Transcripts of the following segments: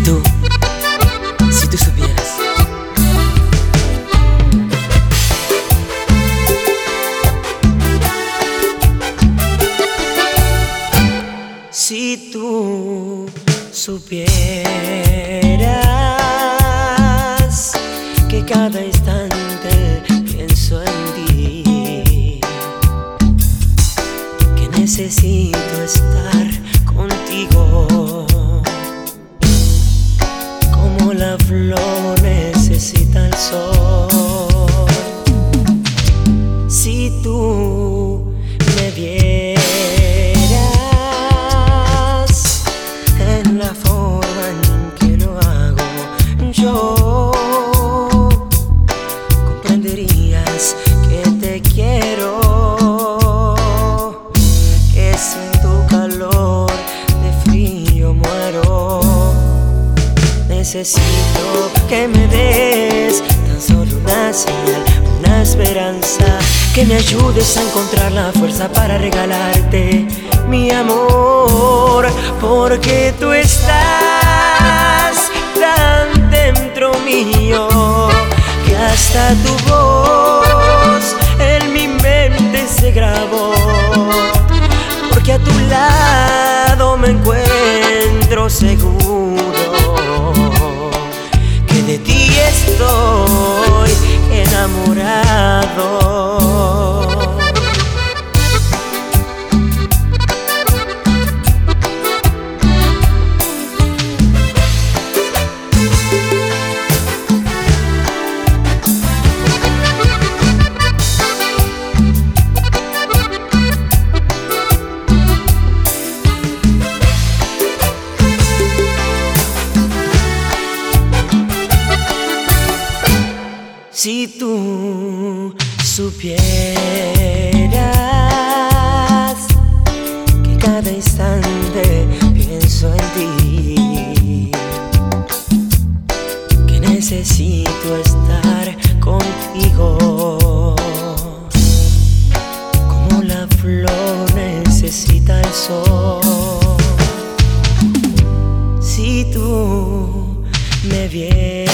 tú, si tú supieras. Si tú supieras que cada instante pienso en ti, que necesito estar contigo, como la flor necesita el sol. Si tú me vieras en la forma en que lo hago yo, comprenderías que te quiero, que sin tu calor de frío muero. Necesito que me des tan solo una señal, una esperanza, que me ayudes a encontrar la fuerza para regalarte mi amor, porque tú estás tan dentro mío que hasta tu voz en mi mente se grabó, porque a tu lado me encuentro seguro que de ti estoy enamorado. Si tú supieras que cada instante pienso en ti, que necesito estar contigo, como la flor necesita el sol. Si tú me vieras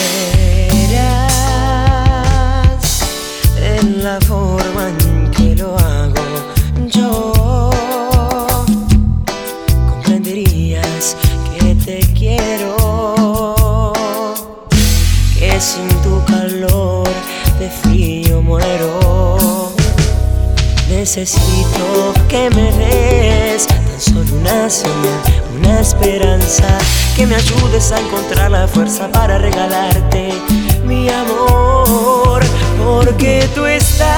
en la forma en que lo hago yo, comprenderías que te quiero, que sin tu calor de frío muero. Necesito que me des tan solo una señal, una esperanza, que me ayudes a encontrar la fuerza para regalarte mi amor, porque tú estás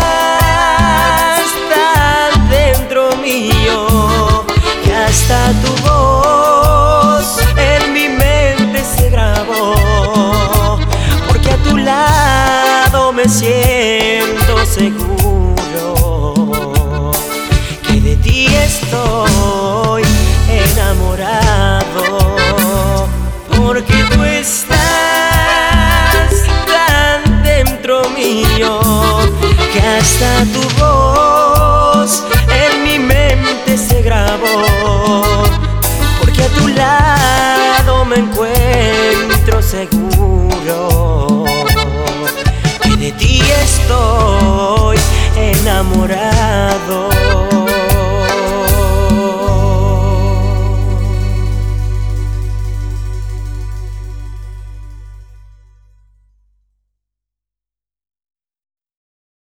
tan dentro mío que hasta tu voz en mi mente se grabó, porque a tu lado me siento seguro que de ti estoy enamorado, porque tú estás tan dentro mío que hasta tu voz en mi mente se grabó, porque a tu lado me encuentro seguro que de ti estoy enamorado.